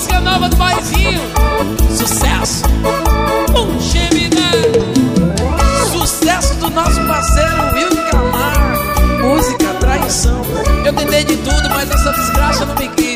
música nova do Baizinho. Sucesso. Sucesso do nosso parceiro Wilton Camargo. Música, traição. Eu tentei de tudo, mas essa desgraça não me quis.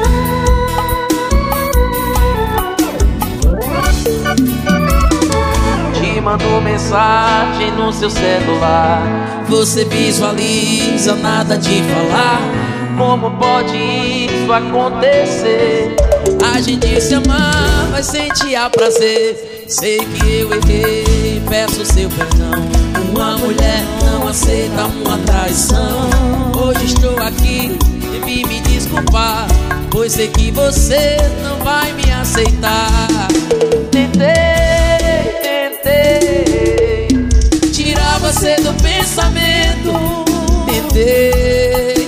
Te mandou mensagem no seu celular. Você visualiza, nada de falar. Como pode isso acontecer? A gente se ama, mas sentia prazer. Sei que eu errei, peço seu perdão. Uma mulher não aceita uma traição. Hoje estou aqui e vim me desculpar, pois sei que você não vai me aceitar. Tentei tirar você do pensamento. Tentei,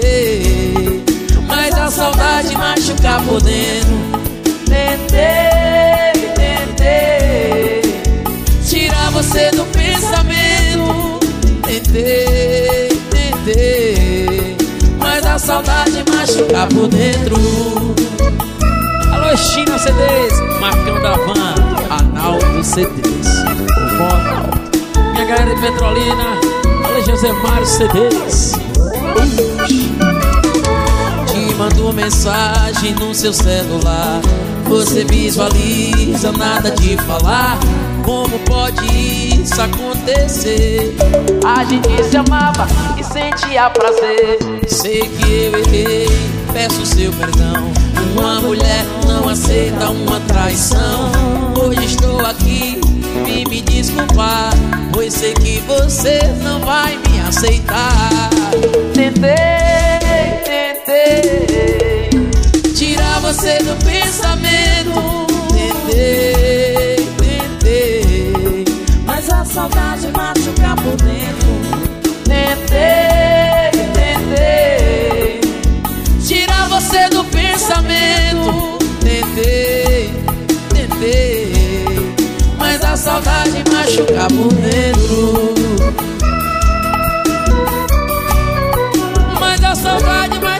mas a saudade machuca por dentro. Tentei tirar você do pensamento. Tentei, mas a saudade machuca por dentro. Alô, China CDs, Marcão da Van, Arnaldo CDs, o modo. Minha galera de Petrolina, alô, José Mário CDs. Te mandou mensagem no seu celular. Você visualiza, nada de falar. Como pode isso acontecer? A gente se amava e sentia prazer. Sei que eu errei, peço seu perdão. Uma mulher não aceita uma traição. Hoje estou aqui, vim me desculpar, pois sei que você não vai me aceitar. Tentei tirar você do pensamento. Tentei, mas a saudade machuca por dentro. Tentei tirar você do pensamento. Tentei, mas a saudade machuca por dentro. Mas a saudade machuca